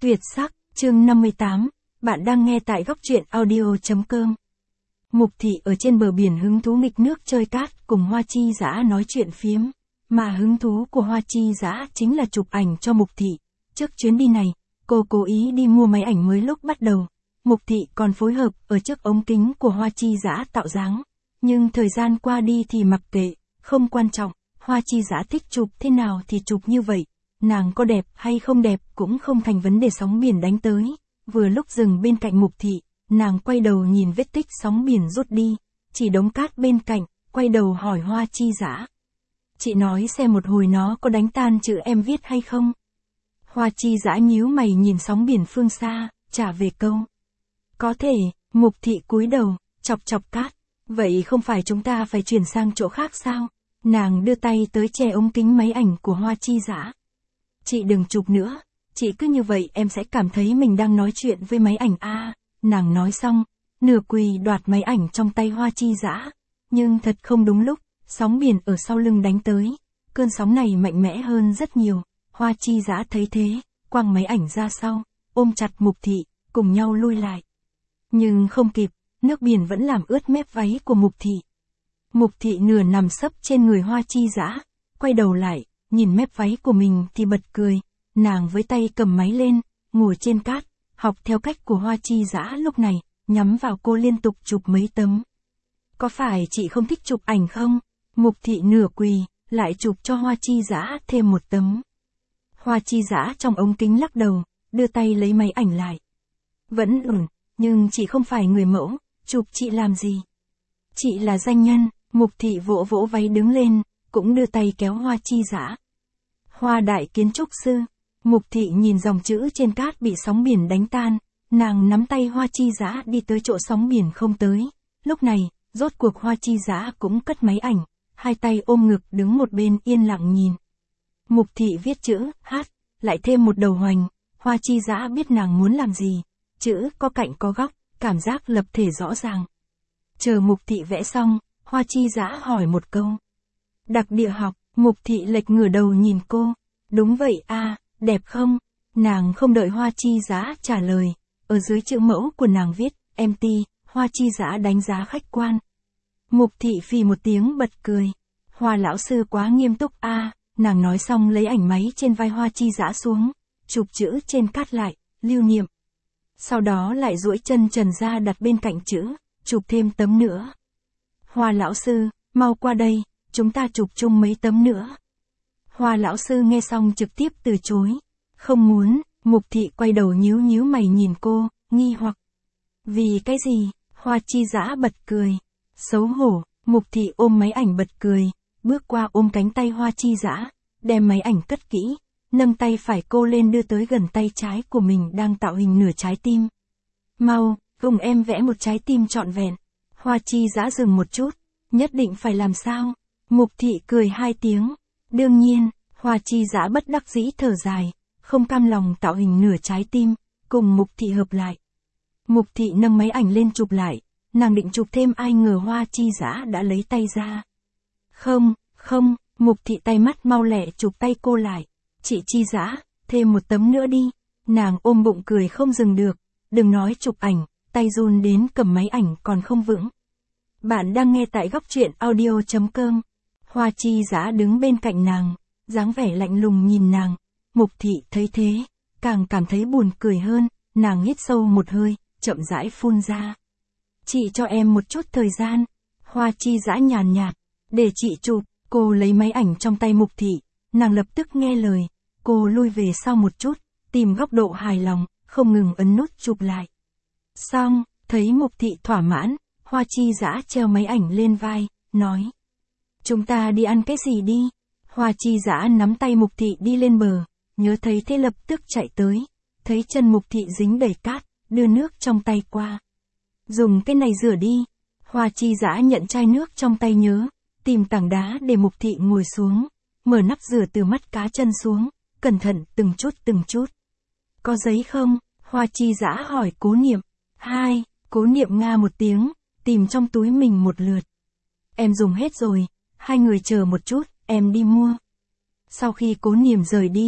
Tuyệt sắc, chương 58, bạn đang nghe tại góc truyện audio.com. Mục Thị ở trên bờ biển hứng thú nghịch nước chơi cát cùng Hoa Chi Dã nói chuyện phiếm, mà hứng thú của Hoa Chi Dã chính là chụp ảnh cho Mục Thị. Trước chuyến đi này, cô cố ý đi mua máy ảnh mới lúc bắt đầu. Mục Thị còn phối hợp ở trước ống kính của Hoa Chi Dã tạo dáng. Nhưng thời gian qua đi thì mặc kệ, không quan trọng, Hoa Chi Dã thích chụp thế nào thì chụp như vậy. Nàng có đẹp hay không đẹp cũng không thành vấn đề sóng biển đánh tới. Vừa lúc dừng bên cạnh Mục Thị, nàng quay đầu nhìn vết tích sóng biển rút đi, chỉ đống cát bên cạnh, quay đầu hỏi Hoa Chi Dã. Chị nói xem một hồi nó có đánh tan chữ em viết hay không? Hoa Chi Dã nhíu mày nhìn sóng biển phương xa, trả về câu. Có thể. Mục Thị cúi đầu, chọc chọc cát. Vậy không phải chúng ta phải chuyển sang chỗ khác sao? Nàng đưa tay tới che ống kính máy ảnh của Hoa Chi Dã. Chị đừng chụp nữa, chị cứ như vậy em sẽ cảm thấy mình đang nói chuyện với máy ảnh a. Nàng nói xong, nửa quỳ đoạt máy ảnh trong tay Hoa Chi Dã. Nhưng thật không đúng lúc, sóng biển ở sau lưng đánh tới. Cơn sóng này mạnh mẽ hơn rất nhiều. Hoa Chi Dã thấy thế, quăng máy ảnh ra sau, ôm chặt Mục Thị, cùng nhau lui lại. Nhưng không kịp, nước biển vẫn làm ướt mép váy của Mục Thị. Mục Thị nửa nằm sấp trên người Hoa Chi Dã, quay đầu lại, nhìn mép váy của mình thì bật cười. Nàng với tay cầm máy lên, ngồi trên cát, học theo cách của Hoa Chi Dã lúc này, nhắm vào cô liên tục chụp mấy tấm. Có phải chị không thích chụp ảnh không? Mục Thị nửa quỳ, lại chụp cho Hoa Chi Dã thêm một tấm. Hoa Chi Dã trong ống kính lắc đầu, đưa tay lấy máy ảnh lại. Vẫn ổn, nhưng chị không phải người mẫu, chụp chị làm gì? Chị là danh nhân. Mục Thị vỗ vỗ váy đứng lên, cũng đưa tay kéo Hoa Chi Dã. Hoa đại kiến trúc sư. Mục Thị nhìn dòng chữ trên cát bị sóng biển đánh tan, nàng nắm tay Hoa Chi Dã đi tới chỗ sóng biển không tới. Lúc này, rốt cuộc Hoa Chi Dã cũng cất máy ảnh, hai tay ôm ngực đứng một bên yên lặng nhìn. Mục Thị viết chữ, hát, lại thêm một đầu hoành. Hoa Chi Dã biết nàng muốn làm gì, chữ có cạnh có góc, cảm giác lập thể rõ ràng. Chờ Mục Thị vẽ xong, Hoa Chi Dã hỏi một câu. Đặc địa học. Mục Thị lệch ngửa đầu nhìn cô. Đúng vậy a, đẹp không? Nàng không đợi Hoa Chi Dã trả lời, ở dưới chữ mẫu của nàng viết, MT, Hoa Chi Dã đánh giá khách quan. Mục Thị phì một tiếng bật cười. Hoa lão sư quá nghiêm túc a. Nàng nói xong lấy ảnh máy trên vai Hoa Chi Dã xuống, chụp chữ trên cát lại, lưu niệm. Sau đó lại duỗi chân trần ra đặt bên cạnh chữ, chụp thêm tấm nữa. Hoa lão sư, mau qua đây, chúng ta chụp chung mấy tấm nữa. Hoa lão sư nghe xong trực tiếp từ chối. Không muốn. Mục Thị quay đầu nhíu mày nhìn cô, nghi hoặc. Vì cái gì? Hoa Chi Dã bật cười. Xấu hổ. Mục Thị ôm máy ảnh bật cười, bước qua ôm cánh tay Hoa Chi Dã, đem máy ảnh cất kỹ, nâng tay phải cô lên đưa tới gần tay trái của mình đang tạo hình nửa trái tim. Mau, cùng em vẽ một trái tim trọn vẹn. Hoa Chi Dã dừng một chút. Nhất định phải làm sao? Mục Thị cười hai tiếng. Đương nhiên. Hoa Chi Dã bất đắc dĩ thở dài, không cam lòng tạo hình nửa trái tim, cùng Mục Thị hợp lại. Mục Thị nâng máy ảnh lên chụp lại, nàng định chụp thêm ai ngờ Hoa Chi Dã đã lấy tay ra. Không, Mục Thị tay mắt mau lẹ chụp tay cô lại. Chị Chi Dã, thêm một tấm nữa đi. Nàng ôm bụng cười không dừng được, đừng nói chụp ảnh, tay run đến cầm máy ảnh còn không vững. Bạn đang nghe tại góc truyện audio.com. Hoa Chi Dã đứng bên cạnh nàng, dáng vẻ lạnh lùng nhìn nàng. Mục Thị thấy thế, càng cảm thấy buồn cười hơn, nàng hít sâu một hơi, chậm rãi phun ra. Chị cho em một chút thời gian. Hoa Chi Dã nhàn nhạt, để chị chụp. Cô lấy máy ảnh trong tay Mục Thị, nàng lập tức nghe lời, cô lui về sau một chút, tìm góc độ hài lòng, không ngừng ấn nút chụp lại. Xong, thấy Mục Thị thỏa mãn, Hoa Chi Dã treo máy ảnh lên vai, nói. Chúng ta đi ăn cái gì đi? Hoa Chi Dã nắm tay Mục Thị đi lên bờ, nhớ thấy thế lập tức chạy tới. Thấy chân Mục Thị dính đầy cát, đưa nước trong tay qua. Dùng cái này rửa đi. Hoa Chi Dã nhận chai nước trong tay nhớ, tìm tảng đá để Mục Thị ngồi xuống, mở nắp rửa từ mắt cá chân xuống, cẩn thận từng chút. Có giấy không? Hoa Chi Dã hỏi Cố Niệm. Hai. Cố Niệm nga một tiếng, tìm trong túi mình một lượt. Em dùng hết rồi, hai người chờ một chút, em đi mua. Sau khi Cố Niệm rời đi,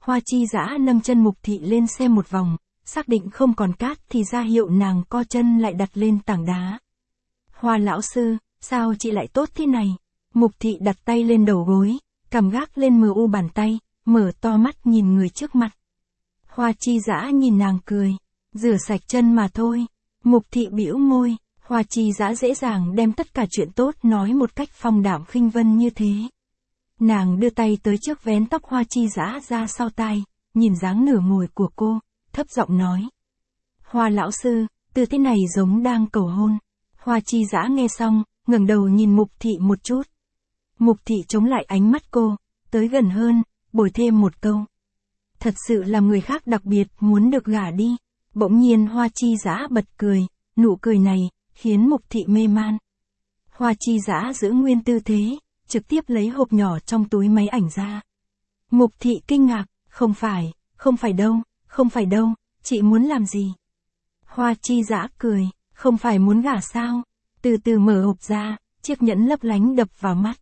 Hoa chi dã nâng chân Mục Thị lên xem một vòng, xác định không còn cát thì ra hiệu nàng co chân lại đặt lên tảng đá. Hoa lão sư, sao chị lại tốt thế này? Mục Thị đặt tay lên đầu gối, cằm gác lên mờ u bàn tay, mở to mắt nhìn người trước mặt. Hoa chi dã nhìn nàng cười, rửa sạch chân mà thôi. Mục Thị bĩu môi, Hoa chi dã dễ dàng đem tất cả chuyện tốt nói một cách phong đạm khinh vân như thế. Nàng đưa tay tới trước vén tóc Hoa chi dã ra sau tai, nhìn dáng nửa ngồi của cô, thấp giọng nói. Hoa lão sư, từ thế này giống đang cầu hôn. Hoa chi dã nghe xong, ngẩng đầu nhìn Mục Thị một chút. Mục Thị chống lại ánh mắt cô, tới gần hơn, bồi thêm một câu. Thật sự là người khác đặc biệt muốn được gả đi. Bỗng nhiên Hoa chi dã bật cười, nụ cười này, khiến Mục Thị mê man. Hoa chi dã giữ nguyên tư thế, trực tiếp lấy hộp nhỏ trong túi máy ảnh ra. Mục Thị kinh ngạc, không phải đâu, chị muốn làm gì? Hoa chi dã cười, không phải muốn gả sao? Từ từ mở hộp ra, chiếc nhẫn lấp lánh đập vào mắt.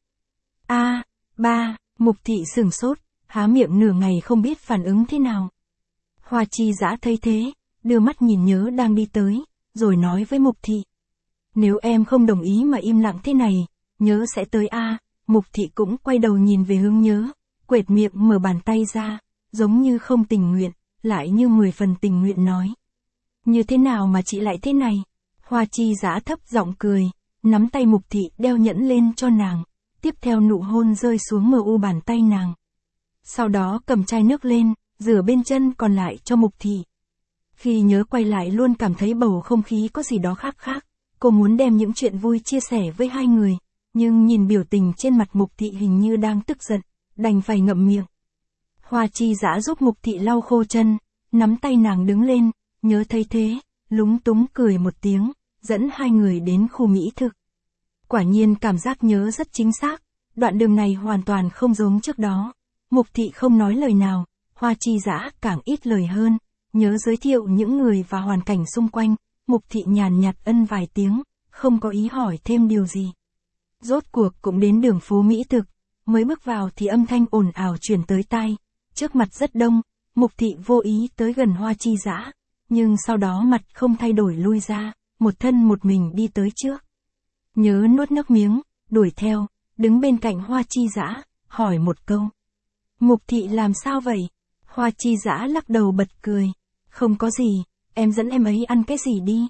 Ba, Mục Thị sửng sốt, há miệng nửa ngày không biết phản ứng thế nào. Hoa chi dã thấy thế, đưa mắt nhìn Nhớ đang đi tới, rồi nói với Mục Thị. Nếu em không đồng ý mà im lặng thế này, Nhớ sẽ tới Mục Thị cũng quay đầu nhìn về hướng Nhớ, quệt miệng mở bàn tay ra, giống như không tình nguyện, lại như 10 phần tình nguyện nói. Như thế nào mà chị lại thế này? Hoa chi dã thấp giọng cười, nắm tay Mục Thị đeo nhẫn lên cho nàng, tiếp theo nụ hôn rơi xuống mờ u bàn tay nàng. Sau đó cầm chai nước lên, rửa bên chân còn lại cho Mục Thị. Khi Nhớ quay lại luôn cảm thấy bầu không khí có gì đó khác. Cô muốn đem những chuyện vui chia sẻ với hai người, nhưng nhìn biểu tình trên mặt Mục Thị hình như đang tức giận, đành phải ngậm miệng. Hoa chi dã giúp Mục Thị lau khô chân, nắm tay nàng đứng lên, Nhớ thấy thế, lúng túng cười một tiếng, dẫn hai người đến khu mỹ thực. Quả nhiên cảm giác Nhớ rất chính xác, đoạn đường này hoàn toàn không giống trước đó. Mục Thị không nói lời nào, Hoa chi dã càng ít lời hơn, Nhớ giới thiệu những người và hoàn cảnh xung quanh, Mục Thị nhàn nhạt ân vài tiếng, không có ý hỏi thêm điều gì. Rốt cuộc cũng đến đường phố mỹ thực, mới bước vào thì âm thanh ồn ào truyền tới tai, trước mặt rất đông, Mục Thị vô ý tới gần Hoa chi dã, nhưng sau đó mặt không thay đổi lui ra, một thân một mình đi tới trước. Nhớ nuốt nước miếng, đuổi theo, đứng bên cạnh Hoa chi dã, hỏi một câu. Mục Thị làm sao vậy? Hoa chi dã lắc đầu bật cười. Không có gì, em dẫn em ấy ăn cái gì đi.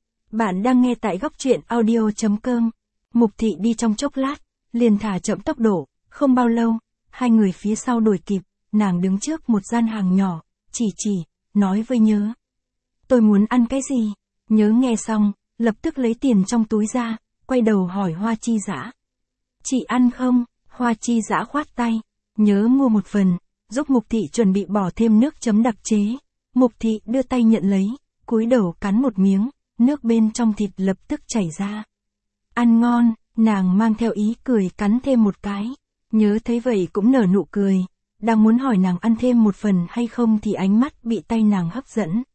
Bạn đang nghe tại góc truyện audio.com. Mục Thị đi trong chốc lát, liền thả chậm tốc độ, không bao lâu, hai người phía sau đuổi kịp, nàng đứng trước một gian hàng nhỏ, chỉ, nói với Nhớ. Tôi muốn ăn cái gì? Nhớ nghe xong, lập tức lấy tiền trong túi ra, quay đầu hỏi Hoa chi dã. Chị ăn không? Hoa chi dã khoát tay, Nhớ mua một phần, giúp Mục Thị chuẩn bị bỏ thêm nước chấm đặc chế. Mục Thị đưa tay nhận lấy, cúi đầu cắn một miếng, nước bên trong thịt lập tức chảy ra. Ăn ngon, nàng mang theo ý cười cắn thêm một cái. Nhớ thấy vậy cũng nở nụ cười, đang muốn hỏi nàng ăn thêm một phần hay không thì ánh mắt bị tay nàng hấp dẫn.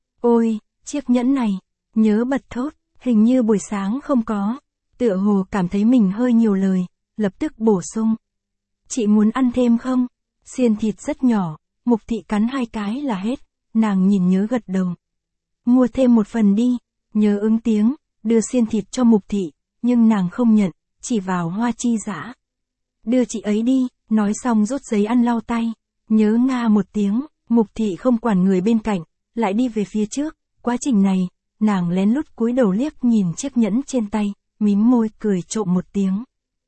Ôi, chiếc nhẫn này, Nhớ bật thốt, hình như buổi sáng không có, tựa hồ cảm thấy mình hơi nhiều lời, lập tức bổ sung. Chị muốn ăn thêm không? Xiên thịt rất nhỏ, Mục Thị cắn 2 cái là hết, nàng nhìn Nhớ gật đầu. Mua thêm một phần đi, Nhớ ứng tiếng, đưa xiên thịt cho Mục Thị, nhưng nàng không nhận, chỉ vào Hoa chi dã. Đưa chị ấy đi, nói xong rút giấy ăn lau tay, Nhớ nga một tiếng, Mục Thị không quản người bên cạnh, lại đi về phía trước, quá trình này, nàng lén lút cúi đầu liếc nhìn chiếc nhẫn trên tay, mím môi cười trộm một tiếng.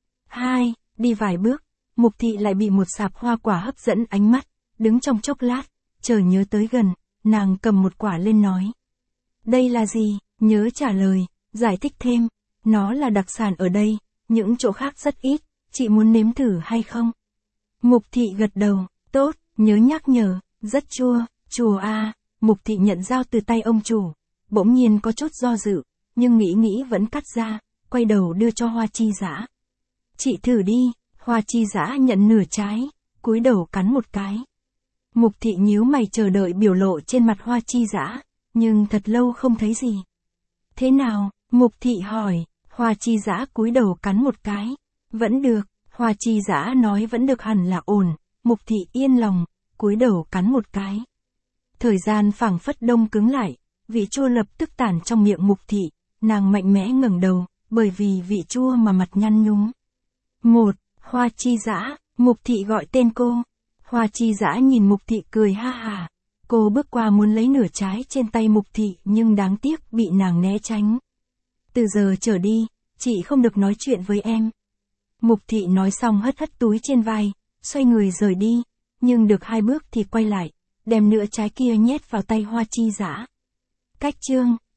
Đi vài bước, Mục Thị lại bị một sạp hoa quả hấp dẫn ánh mắt, đứng trong chốc lát, chờ Nhớ tới gần, nàng cầm một quả lên nói. Đây là gì? Nhớ trả lời, giải thích thêm, nó là đặc sản ở đây, những chỗ khác rất ít, chị muốn nếm thử hay không? Mục Thị gật đầu, tốt, Nhớ nhắc nhở, rất chua à. Mục Thị nhận dao từ tay ông chủ, bỗng nhiên có chút do dự, nhưng nghĩ vẫn cắt ra, quay đầu đưa cho Hoa chi dã. Chị thử đi. Hoa chi dã nhận nửa trái, cúi đầu cắn một cái. Mục Thị nhíu mày chờ đợi biểu lộ trên mặt Hoa chi dã, nhưng thật lâu không thấy gì. Thế nào? Mục Thị hỏi. Hoa chi dã cúi đầu cắn một cái. Vẫn được, Hoa chi dã nói vẫn được hẳn là ổn. Mục Thị yên lòng, cúi đầu cắn một cái. Thời gian phảng phất đông cứng lại, vị chua lập tức tản trong miệng Mục Thị, nàng mạnh mẽ ngẩng đầu, bởi vì vị chua mà mặt nhăn nhúm. Hoa Chi Dã, Mục Thị gọi tên cô. Hoa Chi Dã nhìn Mục Thị cười ha hả. Cô bước qua muốn lấy nửa trái trên tay Mục Thị nhưng đáng tiếc bị nàng né tránh. Từ giờ trở đi, chị không được nói chuyện với em. Mục Thị nói xong hất hất túi trên vai, xoay người rời đi, nhưng được 2 bước thì quay lại, đem nửa trái kia nhét vào tay Hoa Chi Dã. Cách chương